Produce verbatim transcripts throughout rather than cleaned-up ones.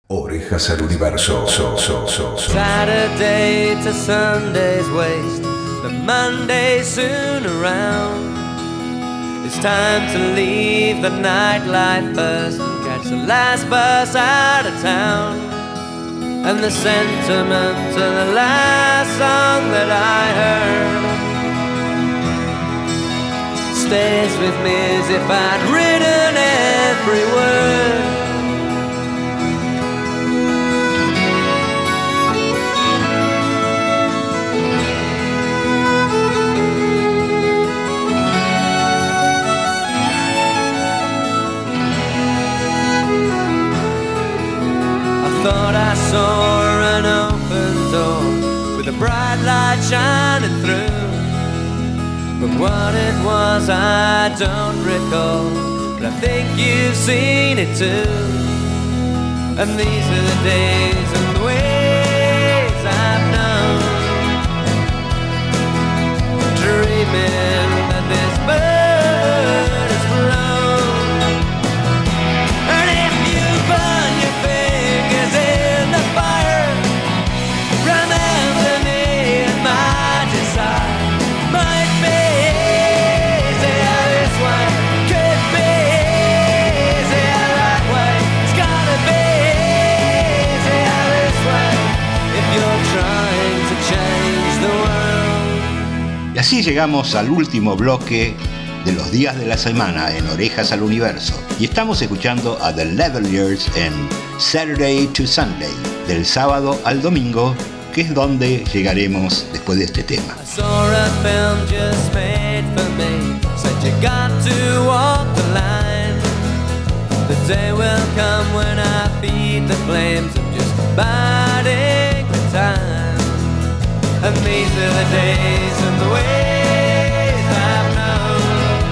Orejas al universo. So, so, so, so. Saturday to Sunday's waste, but Monday's soon around. It's time to leave the nightlife first and catch the last bus out of town. And the sentiment to the last song that I heard stays with me as if I'd written every word. Thought I saw an open door with a bright light shining through, but what it was I don't recall, but I think you've seen it too. And these are the days and the ways I've known, dreaming that this bird has flown. And if you burn your fingers in the fire, remember me and my desire. Might be easy this way, could be easy that way. It's gotta be easy this way if you're trying to change the world. Y así llegamos al último bloque de los días de la semana en Orejas al Universo. Y estamos escuchando a The Levelers en Saturday to Sunday, del sábado al domingo, que es donde llegaremos después de este tema. I saw a film just made for me, said you got to walk the line. The day will come when I feed the flames, I'm just biding the time. And these are the days and the ways I've known,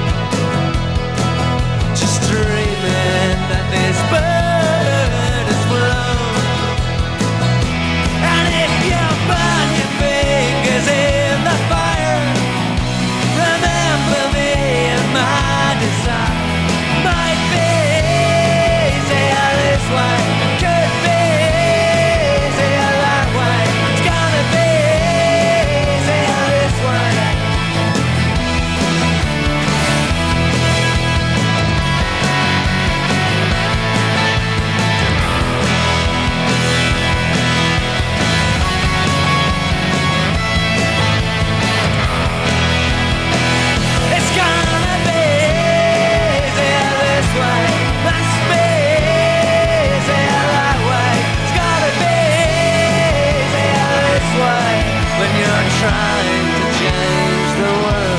just dreaming that this bird has flown. And if you burn your fingers in the fire, remember me and my desire. Might be easier this way, could be easier that way. It's gonna be easier this way. It's gonna be easier this way, must be easier that way. It's gotta be easier this way when you're trying to change the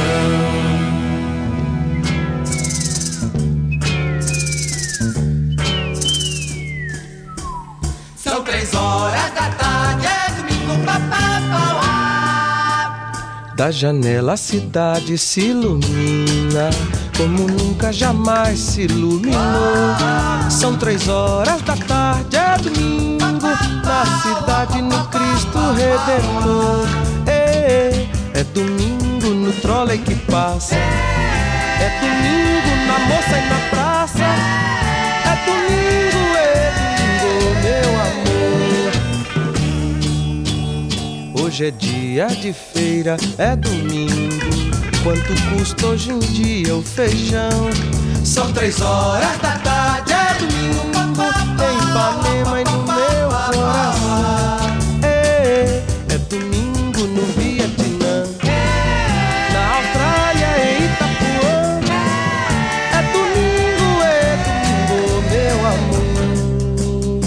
world. São três horas da tarde, é domingo, papá, pau. Da janela a cidade se ilumina como nunca jamais se iluminou. São três horas da tarde, é domingo, na cidade, no Cristo Redentor. É, é domingo no trole que passa, é domingo na moça e na praça. É domingo, é domingo, meu amor. Hoje é dia de feira, é domingo. Quanto custa hoje em dia o feijão? São três horas da tarde, é domingo, em Ipanema e no meu coração. É, é domingo no Vietnã, na Austrália e Itapuã. É domingo, é domingo,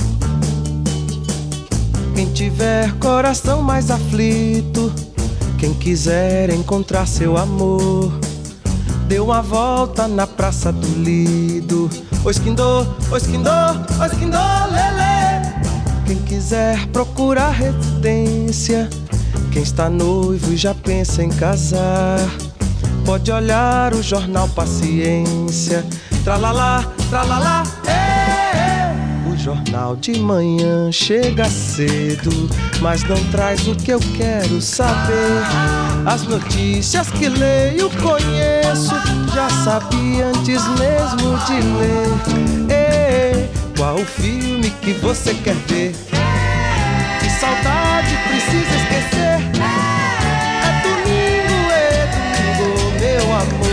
meu amor. Quem tiver coração mais aflito, quem quiser encontrar seu amor, dê uma volta na Praça do Lido. Ô esquindô, ô esquindô, ô esquindô, lelê. Quem quiser procurar residência, quem está noivo e já pensa em casar, pode olhar o jornal Paciência. Tralalá, tralalá, é, é. O jornal de manhã chega cedo, mas não traz o que eu quero saber. As notícias que leio, conheço, já sabia antes mesmo de ler. Ei, qual o filme que você quer ver. Que saudade precisa esquecer. É domingo, é domingo, meu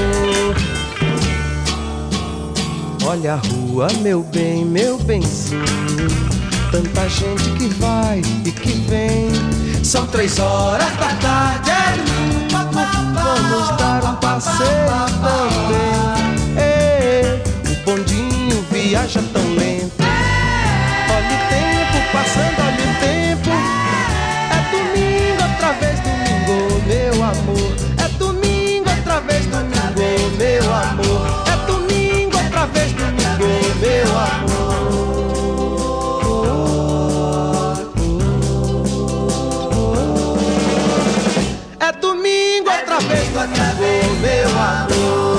amor. Olha a rua, meu bem, meu benzinho. Tanta gente que vai e que vem. São três horas da tarde, é domingo. Vamos dar um passeio também. Ei, o bondinho viaja tão lento. Olha o tempo passando, olha o tempo. É domingo, outra vez domingo, meu amor. É domingo, outra vez domingo, meu amor. É domingo, outra vez domingo, meu amor. É domingo, outra vez domingo, meu amor.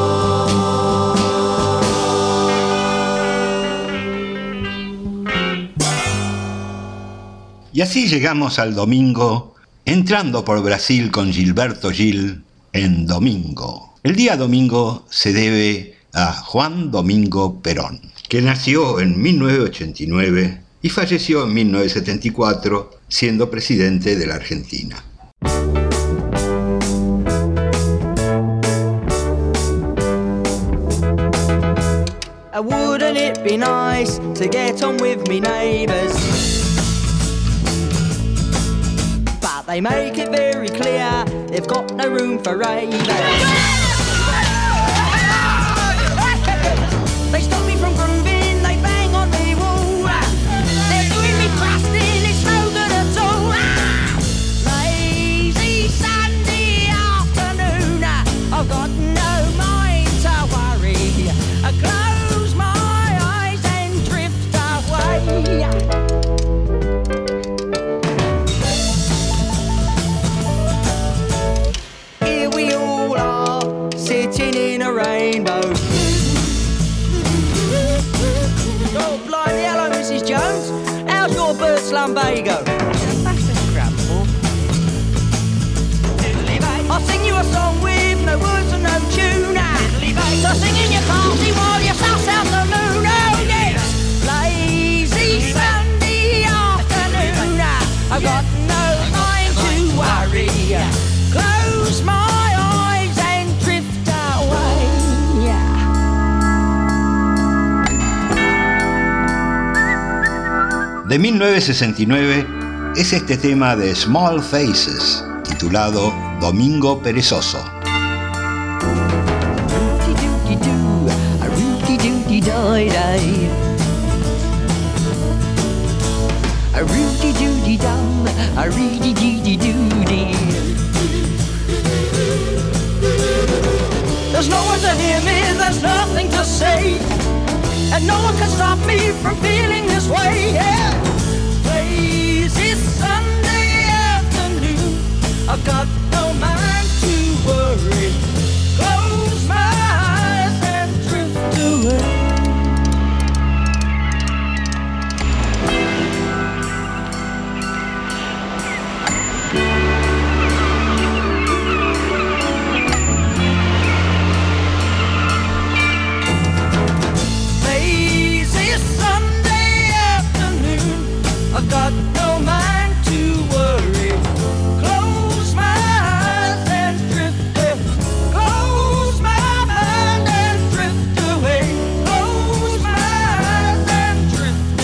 Y así llegamos al domingo, entrando por Brasil con Gilberto Gil en Domingo. El día domingo se debe a Juan Domingo Perón, que nació en mil novecientos ochenta y nueve y falleció en mil novecientos setenta y cuatro, siendo presidente de la Argentina. Wouldn't it be nice to get on with me neighbours? But they make it very clear they've got no room for ravers. They stop me from grooving, they bang on the wall. They're doing me crusting, it's no good at all. Lazy Sunday afternoon, I've got no mind to worry. I close my eyes and drift away. Here we all are, sitting in a rainbow. Oh, blimey, hello, Missus Jones. How's your bird slumbago? That's a scramble. I'll sing you a song with no words and no tune. So sing in your party while you suss out the moon. Oh, yes. Lazy Sunday afternoon. I've got no mind to worry. Close my eyes and drift away. De mil novecientos sesenta y nueve es este tema de Small Faces, titulado Domingo Perezoso. A rooty doody dum, a reedy deedy doody. There's no one to hear me, there's nothing to say, and no one can stop me from feeling this way. Yeah. Lazy Sunday afternoon, I've got no mind to worry. Close my eyes and drift away. I've got no mind to worry. Close my eyes and drift away. Close my mind and drift away. Close my eyes and drift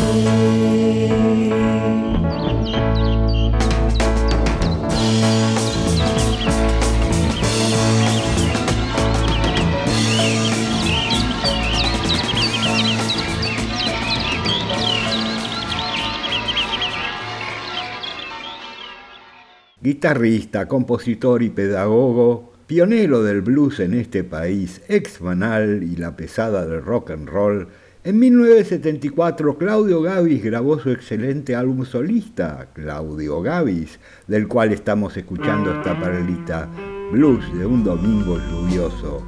Guitarrista, compositor y pedagogo, pionero del blues en este país, ex Manal y la pesada del rock and roll, en mil novecientos setenta y cuatro Claudio Gabis grabó su excelente álbum solista, Claudio Gabis, del cual estamos escuchando esta perlita, Blues de un domingo lluvioso.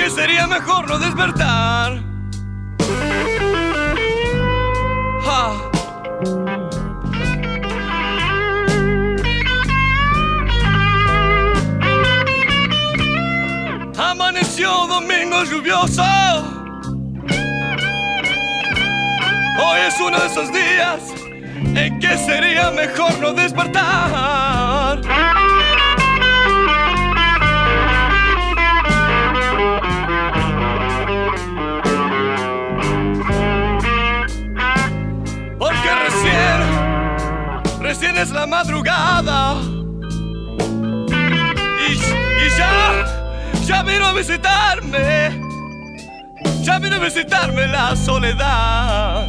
que sería mejor no despertar. Ah. Amaneció domingo lluvioso. Hoy es uno de esos días en que sería mejor no despertar. Porque recién, recién es la madrugada. Y, y ya, ya vino a visitarme. Ya vino a visitarme la soledad.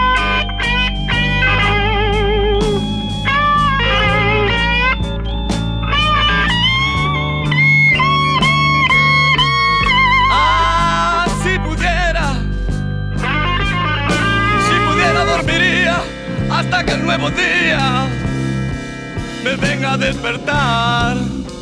Ah, si pudiera, si pudiera dormiría hasta que el nuevo día me venga a despertar.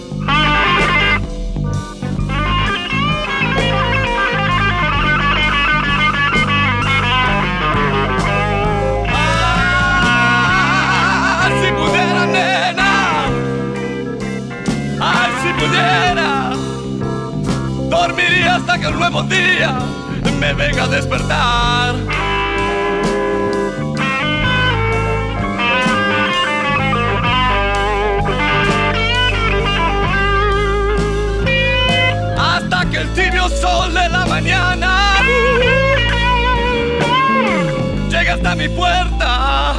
Pudiera, dormiría hasta que el nuevo día me venga a despertar. Hasta que el tibio sol de la mañana llegue hasta mi puerta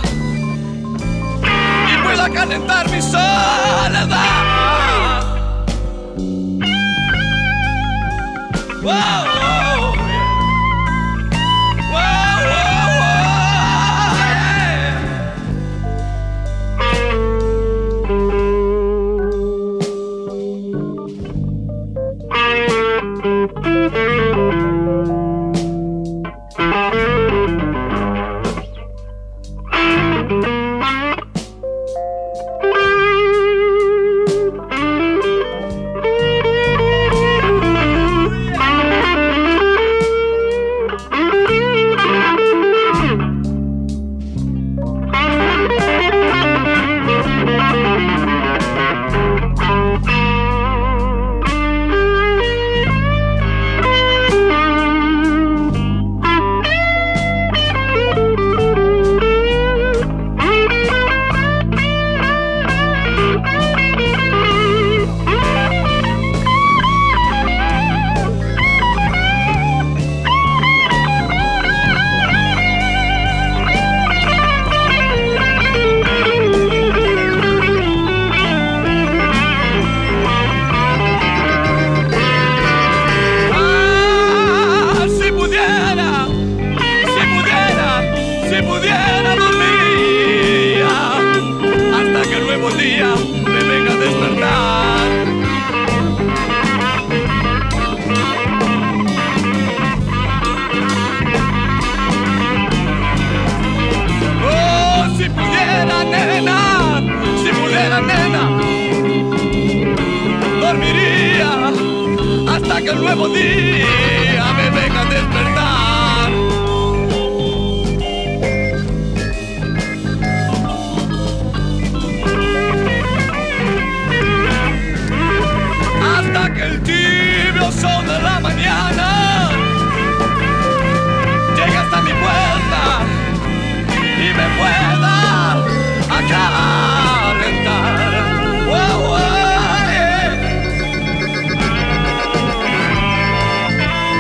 y pueda calentar mi soledad. Wow, wow, wow, wow, que el nuevo día me venga a despertar. Hasta que el tibio sol de la mañana llegue hasta mi puerta y me pueda acalentar. Wow, wow, yeah.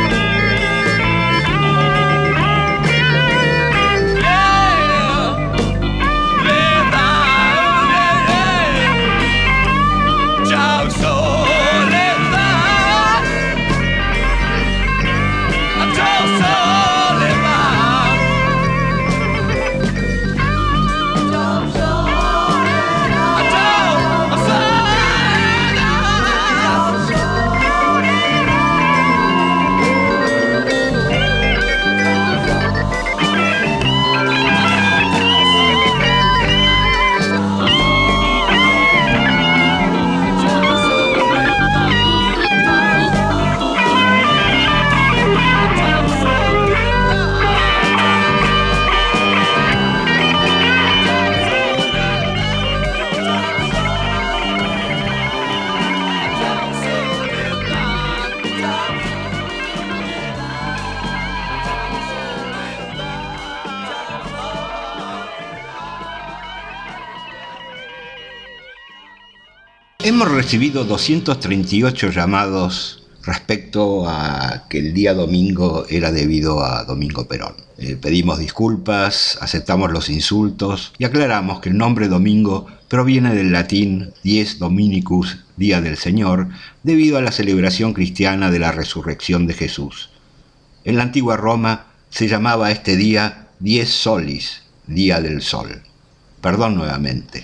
Hemos recibido doscientos treinta y ocho llamados respecto a que el día domingo era debido a Domingo Perón. Eh, pedimos disculpas, aceptamos los insultos y aclaramos que el nombre domingo proviene del latín dies Dominicus, Día del Señor, debido a la celebración cristiana de la resurrección de Jesús. En la antigua Roma se llamaba este día dies Solis, Día del Sol. Perdón nuevamente.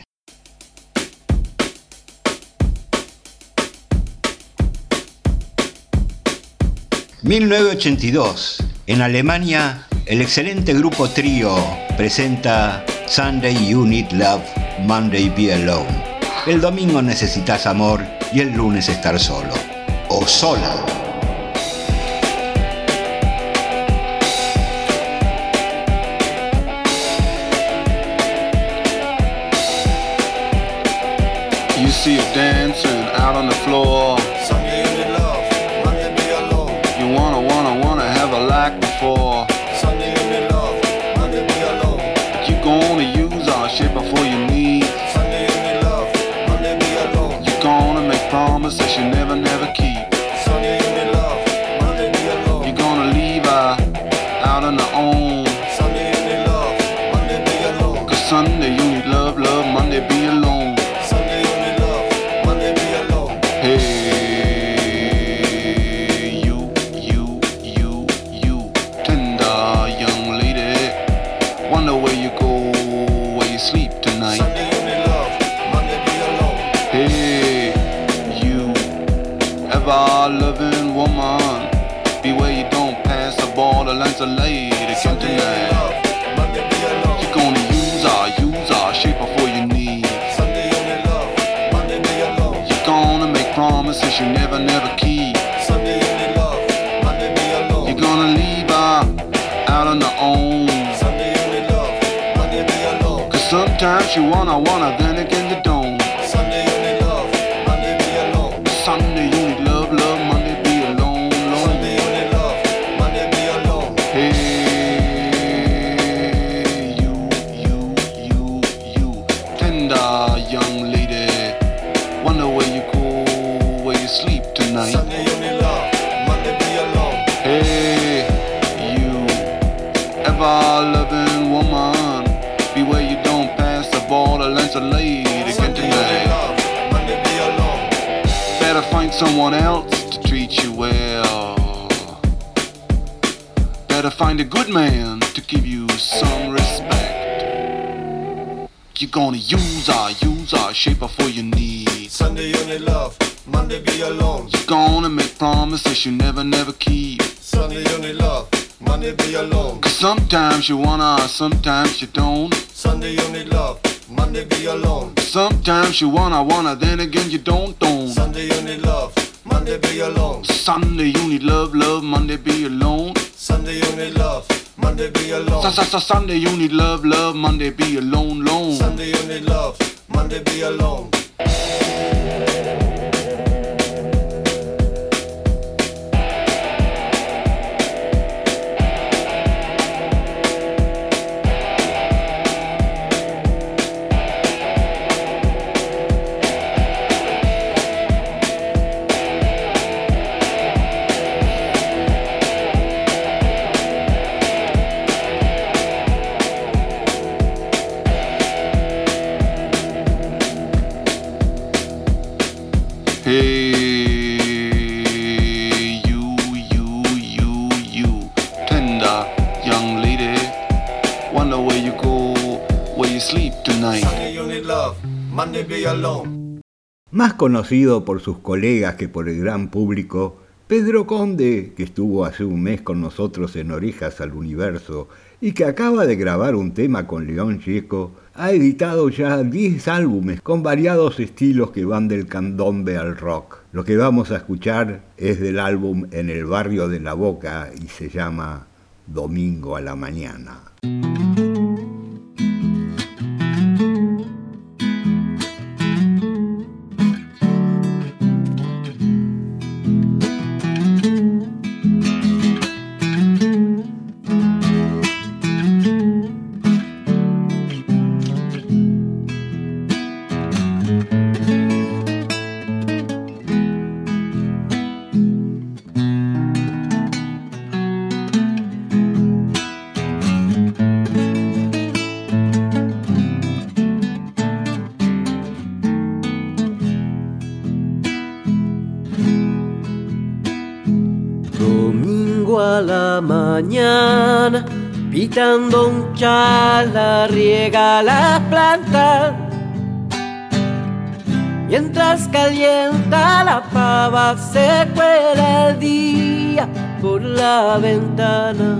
mil novecientos ochenta y dos. En Alemania, el excelente grupo Trío presenta Sunday You Need Love, Monday Be Alone. El domingo necesitas amor y el lunes estar solo. O sola. You see her dancing out on the floor. Sunday you need love, Monday be alone. You wanna, wanna, wanna have her like before. Sunday you need love, Monday be alone. But you gonna use our shit before you need. Sunday you need love, Monday be alone. You gonna make promises you never, never keep. Sunday you need love, Monday be alone. You gonna leave her out on her own. Sunday you need love, Monday be alone. Cause Sunday you need love, love, Monday be alone. Sunday you need love, Monday be alone. Hey, you, you, you, you, tender young lady. Wonder where you go, where you sleep tonight. Sunday you need love, Monday be alone. Hey, you, ever loving woman, beware you don't pass the borderlines of lady again Sunday you need tonight. love, Monday be alone. You're gonna use our, use our shape before you need. Sunday you need love, Monday be alone. You're gonna make promises you never, never keep. Sunday you need love, Monday be alone. You're gonna leave her out on her own. Sunday you need love, Monday be alone. Cause sometimes you wanna, wanna, then again you don't. Sunday you need love, Monday be alone. Sunday you need love, love, Monday be alone, alone. Sunday you need love, Monday be alone. Hey, you, you, you, you, tender young lady. Wonder where you go, where you sleep tonight. Sunday you need love, Monday be alone. Hey, you, ever loving woman, beware you don't pass the borderlands of lady again Sunday you need tonight. love, Monday be alone. Better find someone else to treat you well. Better find a good man to give you some respect. You're gonna use our, use our shape before you need. Sunday you need love, Monday be alone. You're gonna make promises you never, never keep. Sunday you need love, Monday be alone. Cause sometimes you wanna, sometimes you don't. Sunday you need love, Monday be alone. Sometimes you wanna, wanna, then again you don't, don't. Sunday you need love, Monday be alone. Sunday you need love, love, Monday be alone. Sunday you need love, Monday be alone. Sunday you need love, love, Monday be alone, alone. Sunday you need love, Monday be alone. Hey, you, you, you, you, tender young lady. Wonder where you go, where you sleep tonight. Sunday you need love, Monday be alone. Más conocido por sus colegas que por el gran público, Pedro Conde, que estuvo hace un mes con nosotros en Orejas al Universo y que acaba de grabar un tema con León Gieco, ha editado ya diez álbumes con variados estilos que van del candombe al rock. Lo que vamos a escuchar es del álbum En el barrio de La Boca y se llama Domingo a la mañana. domingo a la mañana, pitando un chala, riega las plantas. Mientras calienta la pava, se cuela el día por la ventana.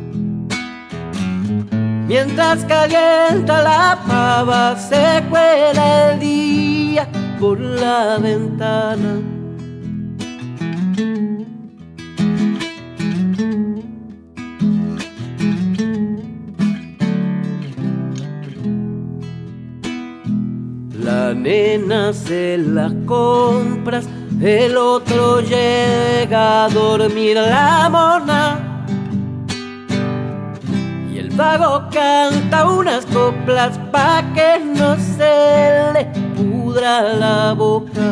Mientras calienta la pava, se cuela el día por la ventana. La nena se las compras, el otro llega a dormir la mona. Y el vago canta unas coplas pa' que no se le pudra la boca.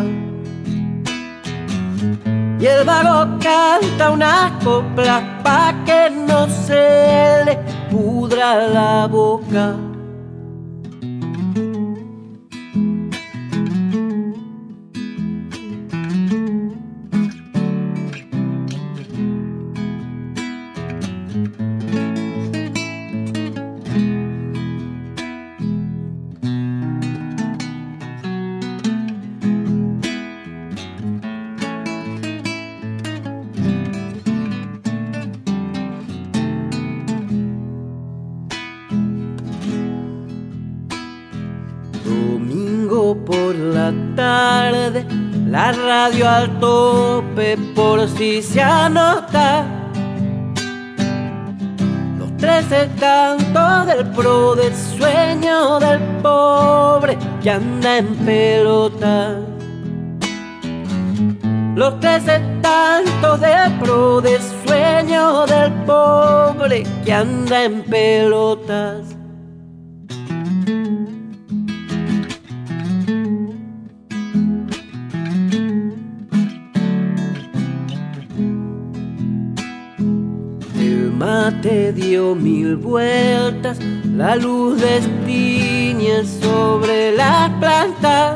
Y el vago canta unas coplas pa' que no se le pudra la boca. La radio al tope por si se anota. Los trece cantos del pro, del sueño del pobre que anda en pelota. Los trece tantos del pro, del sueño del pobre que anda en pelotas. Mate dio mil vueltas, la luz destiñe sobre las plantas.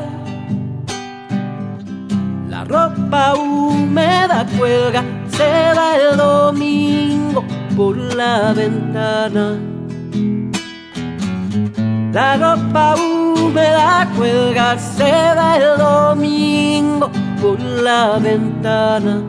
La ropa húmeda cuelga, se va el domingo por la ventana. La ropa húmeda cuelga, se va el domingo por la ventana.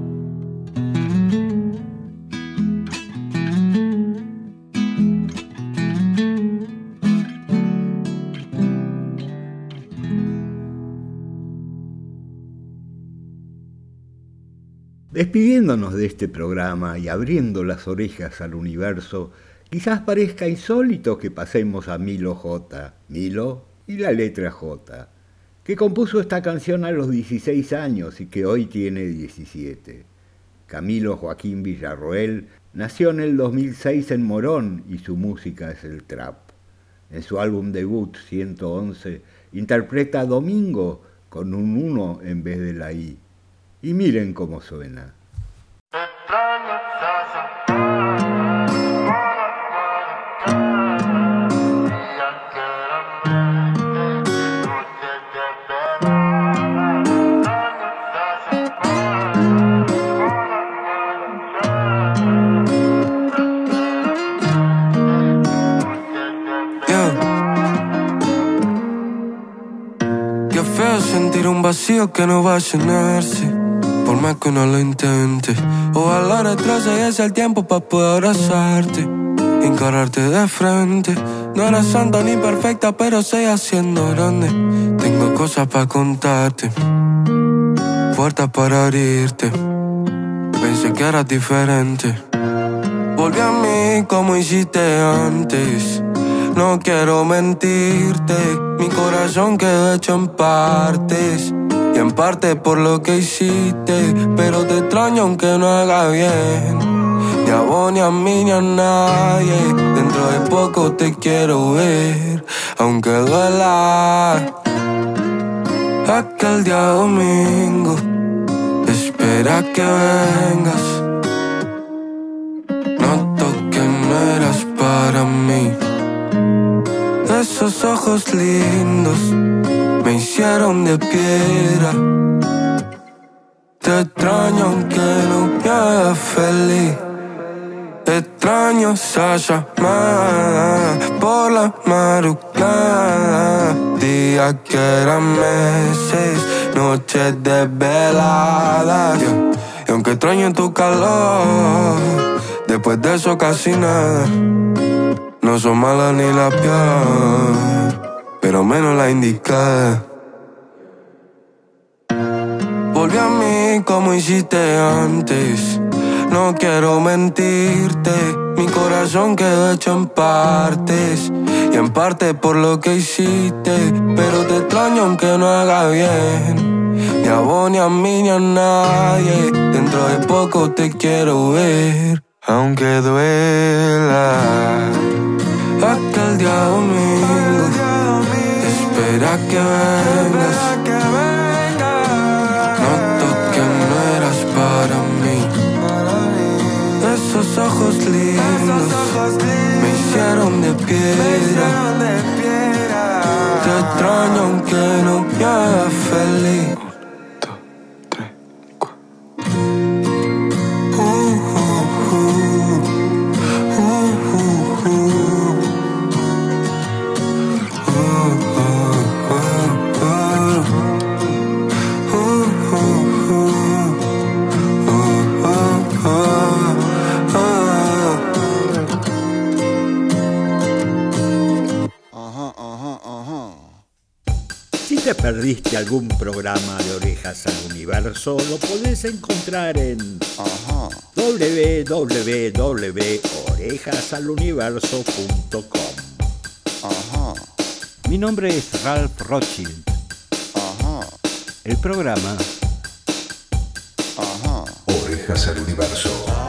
Despidiéndonos de este programa y abriendo las orejas al universo, quizás parezca insólito que pasemos a Milo J, Milo y la letra J, que compuso esta canción a los dieciséis años y que hoy tiene diecisiete. Camilo Joaquín Villarroel nació en el dos mil seis en Morón y su música es el trap. En su álbum debut ciento once interpreta Domingo con un uno en vez de la I. Y miren cómo suena. Qué feo sentir un vacío que no va a llenarse, por más que uno lo intente. Ojalá retroceda el tiempo para poder abrazarte, encararte de frente. No eres santa ni perfecta, pero sé haciendo grande. Tengo cosas para contarte, puertas para abrirte. Pensé que eras diferente. Volví a mí como hiciste antes. No quiero mentirte, mi corazón quedó hecho en partes. Y en parte por lo que hiciste, pero te extraño aunque no haga bien. Ni a vos, ni a mí, ni a nadie. Dentro de poco te quiero ver, aunque duela. Aquel día domingo, espera que vengas. Noto que no eras para mí. Esos ojos lindos me hicieron de piedra. Te extraño aunque no me haga feliz. Extraño esa llamada por la madrugada. Días que eran meses, noches desveladas. Y aunque extraño tu calor, después de eso casi nada. No son malas ni la peor, pero menos la indicada. Volví a mí como hiciste antes. No quiero mentirte, mi corazón quedó hecho en partes. Y en parte por lo que hiciste, pero te extraño aunque no haga bien. Ni a vos, ni a mí, ni a nadie. Dentro de poco te quiero ver, aunque duela. Aquel día domingo, espera que vengas. Noto que no eras para mí. Esos ojos lindos me hicieron de piedra. Te extraño aunque no me haga feliz. Si te perdiste algún programa de Orejas al Universo, lo podés encontrar en uh-huh. doble u doble u doble u punto orejas al universo punto com. Uh-huh. Mi nombre es Ralph Rothschild. Uh-huh. El programa uh-huh. Orejas al Universo.